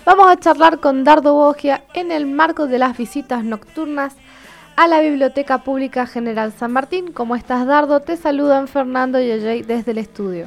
Vamos a charlar con Dardo Bogia en el marco de las visitas nocturnas a la Biblioteca Pública General San Martín. ¿Cómo estás, Dardo? Te saludan Fernando y Ajay desde el estudio.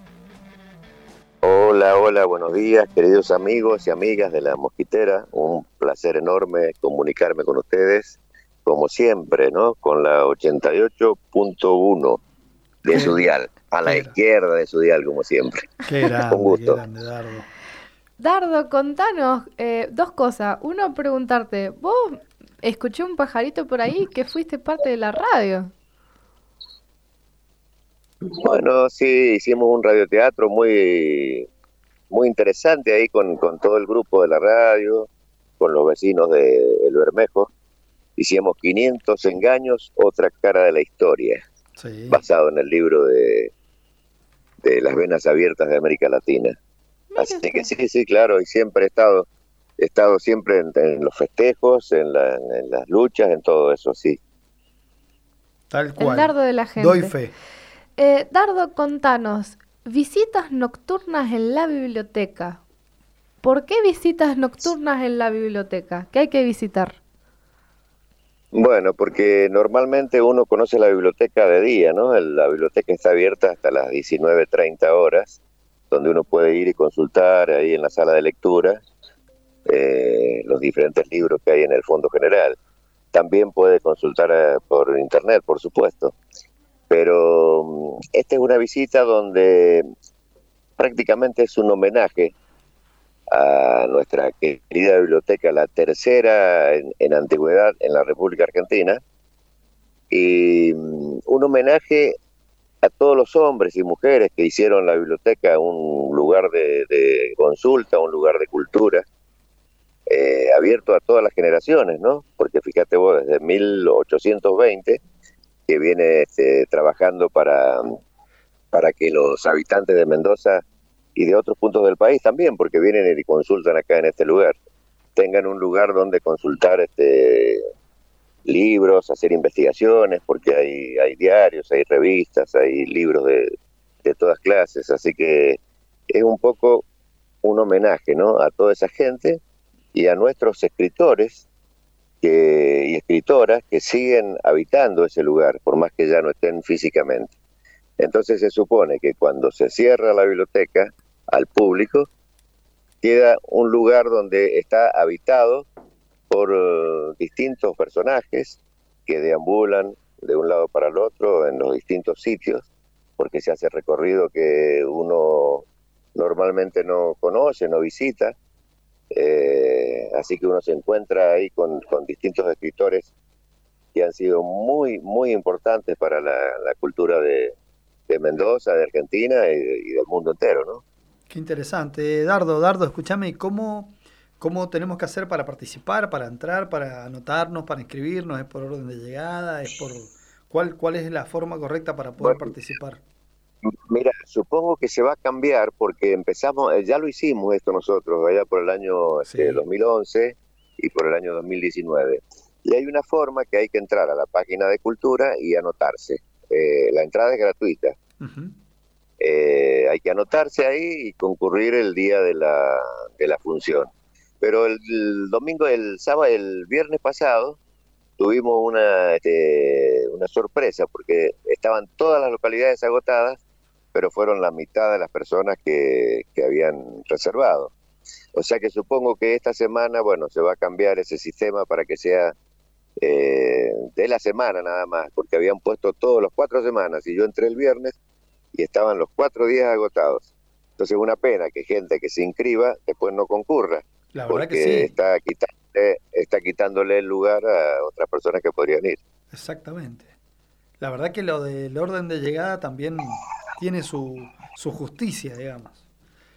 Hola, buenos días, queridos amigos y amigas de La Mosquitera. Un placer enorme comunicarme con ustedes, como siempre, ¿no? Con la 88.1 de su dial, a la izquierda de su dial, como siempre. Qué grande, un gusto. Qué grande, Dardo. Dardo, contanos dos cosas. Uno, preguntarte, ¿vos escuché un pajarito por ahí que fuiste parte de la radio? Bueno, sí, hicimos un radioteatro muy interesante ahí con todo el grupo de la radio, con los vecinos de El Bermejo. Hicimos 500 engaños, otra cara de la historia, sí, basado en el libro de Las Venas Abiertas de América Latina. Así que sí, claro, y siempre he estado siempre en los festejos, en las luchas, en todo eso, sí. Tal cual. El Dardo de la gente. Doy fe. Dardo, contanos, visitas nocturnas en la biblioteca. ¿Por qué visitas nocturnas en la biblioteca? ¿Qué hay que visitar? Bueno, porque normalmente uno conoce la biblioteca de día, ¿no? La biblioteca está abierta hasta las 19:30 horas, donde uno puede ir y consultar ahí en la sala de lectura los diferentes libros que hay en el fondo general. También puede consultar por internet, por supuesto. Pero esta es una visita donde prácticamente es un homenaje a nuestra querida biblioteca, la tercera en antigüedad en la República Argentina, y un homenaje a todos los hombres y mujeres que hicieron la biblioteca un lugar de consulta, un lugar de cultura, abierto a todas las generaciones, ¿no? Porque fíjate vos, desde 1820 que viene trabajando para que los habitantes de Mendoza y de otros puntos del país también, porque vienen y consultan acá en este lugar, tengan un lugar donde consultar libros, hacer investigaciones, porque hay diarios, hay revistas, hay libros de todas clases, así que es un poco un homenaje, ¿no?, a toda esa gente y a nuestros escritores y escritoras que siguen habitando ese lugar, por más que ya no estén físicamente. Entonces se supone que cuando se cierra la biblioteca al público, queda un lugar donde está habitado por distintos personajes que deambulan de un lado para el otro en los distintos sitios, porque se hace recorrido que uno normalmente no conoce, no visita, así que uno se encuentra ahí con distintos escritores que han sido muy importantes para la cultura de Mendoza, de Argentina y del mundo entero, ¿no? Qué interesante. Dardo, escúchame, ¿cómo tenemos que hacer para participar, para entrar, para anotarnos, para inscribirnos? ¿Es por orden de llegada? ¿Es por cuál es la forma correcta para poder participar? Mira, supongo que se va a cambiar porque empezamos, ya lo hicimos esto nosotros, allá por el año 2011 y por el año 2019. Y hay una forma que hay que entrar a la página de Cultura y anotarse. La entrada es gratuita. Uh-huh. Hay que anotarse ahí y concurrir el día de la función. Pero el domingo, el viernes pasado, tuvimos una sorpresa porque estaban todas las localidades agotadas, pero fueron la mitad de las personas que habían reservado. O sea que supongo que esta semana, bueno, se va a cambiar ese sistema para que sea de la semana nada más, porque habían puesto todos los 4 semanas y yo entré el viernes y estaban los 4 días agotados. Entonces es una pena que gente que se inscriba después no concurra, la verdad porque que sí. está quitándole el lugar a otras personas que podrían ir. Exactamente. La verdad que lo del orden de llegada también tiene su justicia, digamos.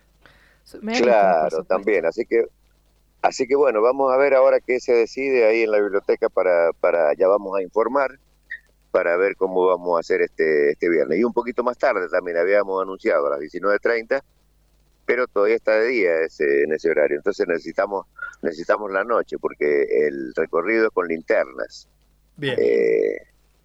Claro, también. Así que bueno, vamos a ver ahora qué se decide ahí en la biblioteca ya vamos a informar para ver cómo vamos a hacer este viernes. Y un poquito más tarde también habíamos anunciado a las 19:30, pero todavía está de día en ese horario. Entonces necesitamos la noche porque el recorrido es con linternas. Bien.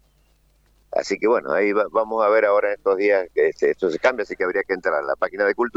Así que bueno, ahí vamos a ver ahora en estos días que esto se cambia, así que habría que entrar a la página de Cultura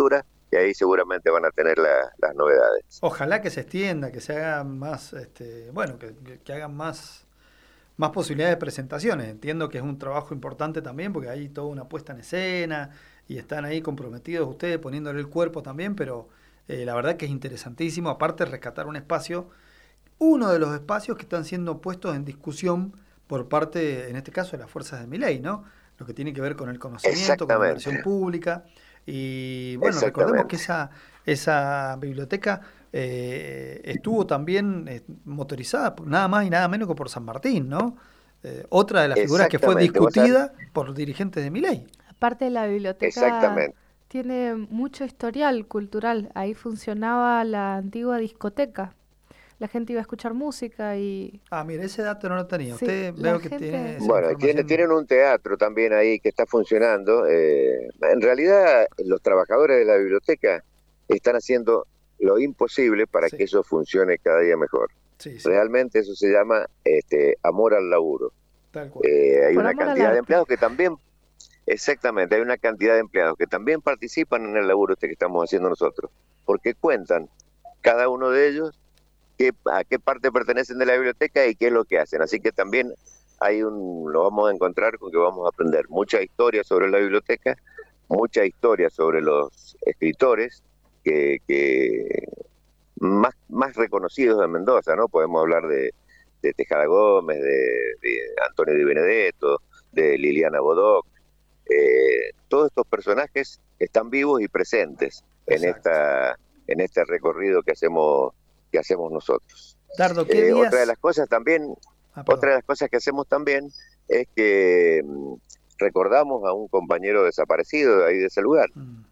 y ahí seguramente van a tener las novedades. Ojalá que se extienda, que se hagan más, bueno, que hagan más posibilidades de presentaciones. Entiendo que es un trabajo importante también porque hay toda una puesta en escena y están ahí comprometidos ustedes poniéndole el cuerpo también, pero la verdad que es interesantísimo, aparte rescatar un espacio, uno de los espacios que están siendo puestos en discusión por parte, en este caso, de las fuerzas de Milei, ¿no? Lo que tiene que ver con el conocimiento, con la inversión pública. Y bueno, recordemos que esa biblioteca estuvo también motorizada nada más y nada menos que por San Martín, ¿no? Otra de las figuras que fue discutida por dirigentes de Milei. Aparte de la biblioteca tiene mucho historial cultural. Ahí funcionaba la antigua discoteca. La gente iba a escuchar música y... mira, ese dato no lo tenía. Sí, usted veo que tiene... Bueno, tienen un teatro también ahí que está funcionando. En realidad, los trabajadores de la biblioteca están haciendo lo imposible para que eso funcione cada día mejor. Sí. Realmente eso se llama amor al laburo. Tal cual. Hay una cantidad de empleados que también... Exactamente, hay una cantidad de empleados que también participan en el laburo que estamos haciendo nosotros, porque cuentan cada uno de ellos a qué parte pertenecen de la biblioteca y qué es lo que hacen. Así que también lo vamos a encontrar con que vamos a aprender mucha historia sobre la biblioteca, mucha historia sobre los escritores que más reconocidos de Mendoza, ¿no? Podemos hablar de Tejada Gómez, de Antonio Di Benedetto, de Liliana Bodoc. Todos estos personajes están vivos y presentes en este recorrido que hacemos nosotros. Dardo, ¿qué días? Otra de las cosas que hacemos también es que recordamos a un compañero desaparecido de ahí de ese lugar.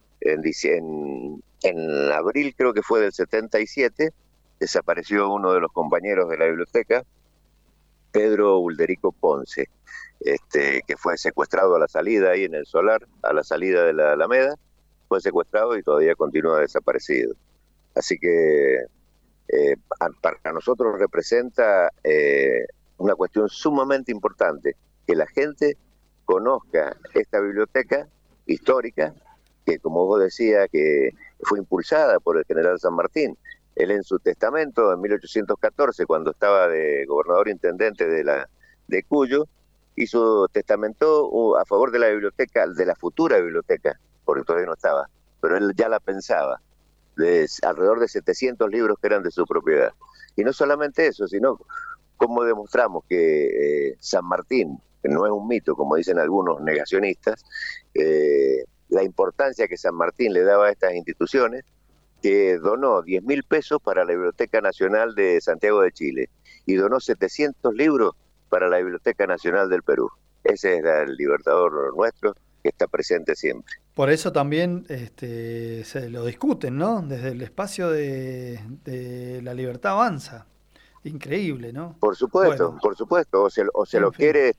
En abril, creo que fue del 77, desapareció uno de los compañeros de la biblioteca, Pedro Ulderico Ponce, que fue secuestrado a la salida ahí en el Solar, a la salida de la Alameda, fue secuestrado y todavía continúa desaparecido. Así que para nosotros representa una cuestión sumamente importante, que la gente conozca esta biblioteca histórica, que como vos decías, que fue impulsada por el general San Martín. Él en su testamento, en 1814, cuando estaba de gobernador intendente de Cuyo, hizo testamento a favor de la biblioteca, de la futura biblioteca, porque todavía no estaba, pero él ya la pensaba, de alrededor de 700 libros que eran de su propiedad. Y no solamente eso, sino cómo demostramos que San Martín, que no es un mito, como dicen algunos negacionistas, la importancia que San Martín le daba a estas instituciones, que donó 10.000 pesos para la Biblioteca Nacional de Santiago de Chile y donó 700 libros para la Biblioteca Nacional del Perú. Ese era el libertador nuestro, que está presente siempre. Por eso también se lo discuten, ¿no? Desde el espacio de La Libertad Avanza. Increíble, ¿no? Por supuesto, bueno, por supuesto. O se lo quiere,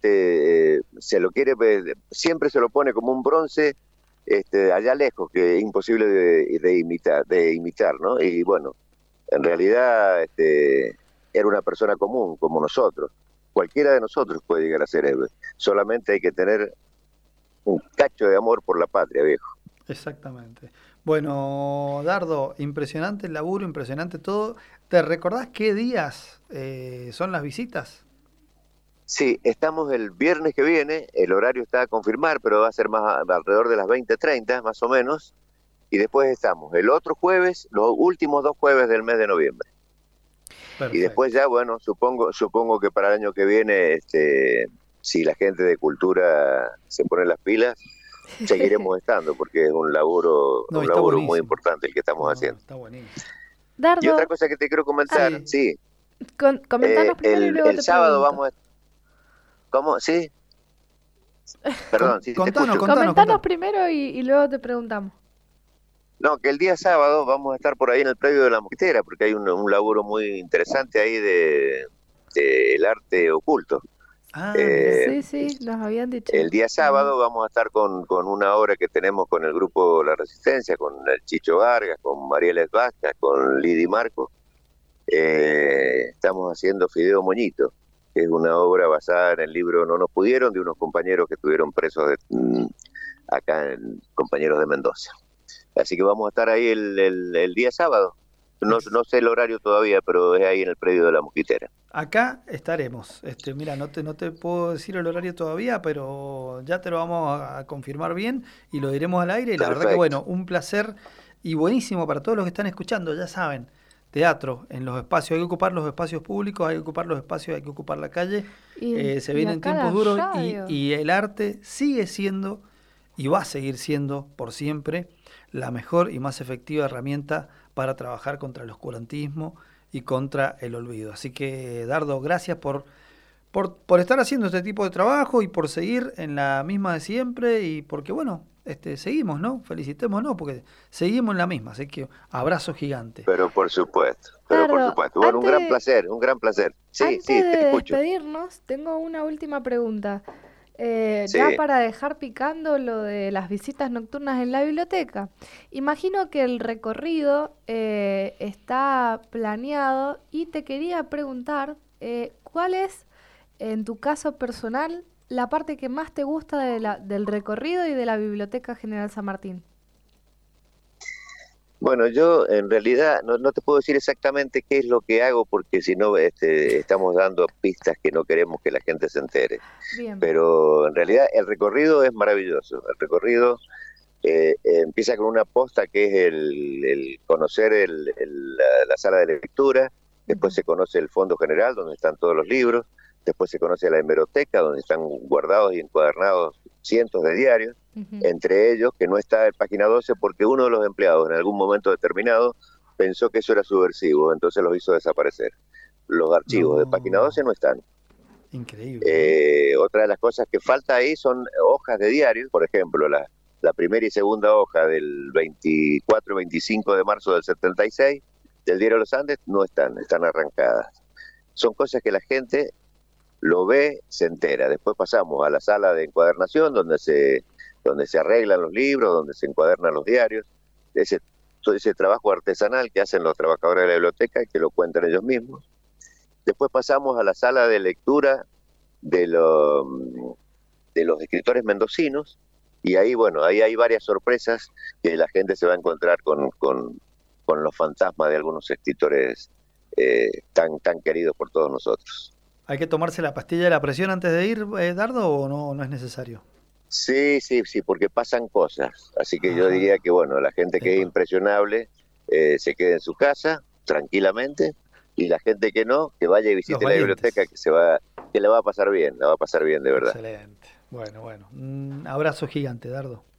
siempre se lo pone como un bronce allá lejos, que es imposible de imitar, ¿no? Y bueno, en realidad era una persona común, como nosotros. Cualquiera de nosotros puede llegar a ser héroe. Solamente hay que tener un cacho de amor por la patria, viejo. Exactamente. Bueno, Dardo, impresionante el laburo, impresionante todo. ¿Te recordás qué días son las visitas? Sí, estamos el viernes que viene, el horario está a confirmar, pero va a ser más alrededor de las 20:30, más o menos, y después estamos el otro jueves, los últimos 2 jueves del mes de noviembre. Perfecto. Y después ya, bueno, supongo que para el año que viene, si la gente de cultura se pone las pilas, seguiremos estando, porque es un laburo muy importante el que estamos haciendo. Está buenísimo. Dardo, y otra cosa que te quiero comentar, sí. Comentanos primero y luego el sábado vamos a... ¿Cómo? ¿Sí? Perdón, sí, Comentanos primero y luego te preguntamos. No, que el día sábado vamos a estar por ahí en el predio de la Mosquitera, porque hay un laburo muy interesante ahí de el arte oculto. Sí, nos habían dicho. El día sábado vamos a estar con una obra que tenemos con el grupo La Resistencia, con el Chicho Vargas, con Mariela Vasca, con Lidy Marco. Estamos haciendo Fideo Moñito, que es una obra basada en el libro No nos pudieron, de unos compañeros que estuvieron presos acá, compañeros de Mendoza. Así que vamos a estar ahí el día sábado. No sé el horario todavía, pero es ahí en el predio de la Mosquitera. Acá estaremos. Mira, no te puedo decir el horario todavía, pero ya te lo vamos a confirmar bien y lo diremos al aire. Y la verdad que bueno, un placer y buenísimo para todos los que están escuchando, ya saben. Teatro en los espacios, hay que ocupar los espacios públicos, hay que ocupar los espacios, hay que ocupar la calle. Se vienen tiempos duros y el arte sigue siendo y va a seguir siendo por siempre la mejor y más efectiva herramienta para trabajar contra el oscurantismo y contra el olvido. Así que, Dardo, gracias por estar haciendo este tipo de trabajo y por seguir en la misma de siempre y porque, bueno, seguimos, ¿no? Felicitémonos porque seguimos en la misma, así que abrazo gigante. Pero por supuesto. Bueno, un gran placer. Sí, te escucho. Antes de despedirnos, tengo una última pregunta. Ya para dejar picando lo de las visitas nocturnas en la biblioteca. Imagino que el recorrido está planeado y te quería preguntar ¿cuál es, en tu caso personal, la parte que más te gusta del recorrido y de la Biblioteca General San Martín? Bueno, yo en realidad no te puedo decir exactamente qué es lo que hago porque si no estamos dando pistas que no queremos que la gente se entere. Bien. Pero en realidad el recorrido es maravilloso. El recorrido empieza con una posta que es el conocer la sala de lectura, después se conoce el fondo general donde están todos los libros, después se conoce la hemeroteca donde están guardados y encuadernados cientos de diarios, entre ellos que no está el página 12 porque uno de los empleados en algún momento determinado pensó que eso era subversivo, entonces los hizo desaparecer. Los archivos de página 12 no están. Increíble. Otra de las cosas que falta ahí son hojas de diario, por ejemplo, la primera y segunda hoja del 24 y 25 de marzo del 76 del Diario de los Andes no están arrancadas. Son cosas que la gente lo ve, se entera. Después pasamos a la sala de encuadernación donde se arreglan los libros, donde se encuadernan los diarios, todo ese trabajo artesanal que hacen los trabajadores de la biblioteca y que lo cuentan ellos mismos. Después pasamos a la sala de lectura de los escritores mendocinos y ahí, bueno, ahí hay varias sorpresas que la gente se va a encontrar con los fantasmas de algunos escritores tan queridos por todos nosotros. ¿Hay que tomarse la pastilla de la presión antes de ir, Dardo, o no es necesario? Sí, porque pasan cosas. Así que yo diría que, bueno, la gente que es impresionable se quede en su casa, tranquilamente, y la gente que no, que vaya y visite la biblioteca, que la va a pasar bien, de verdad. Excelente. Bueno, un abrazo gigante, Dardo.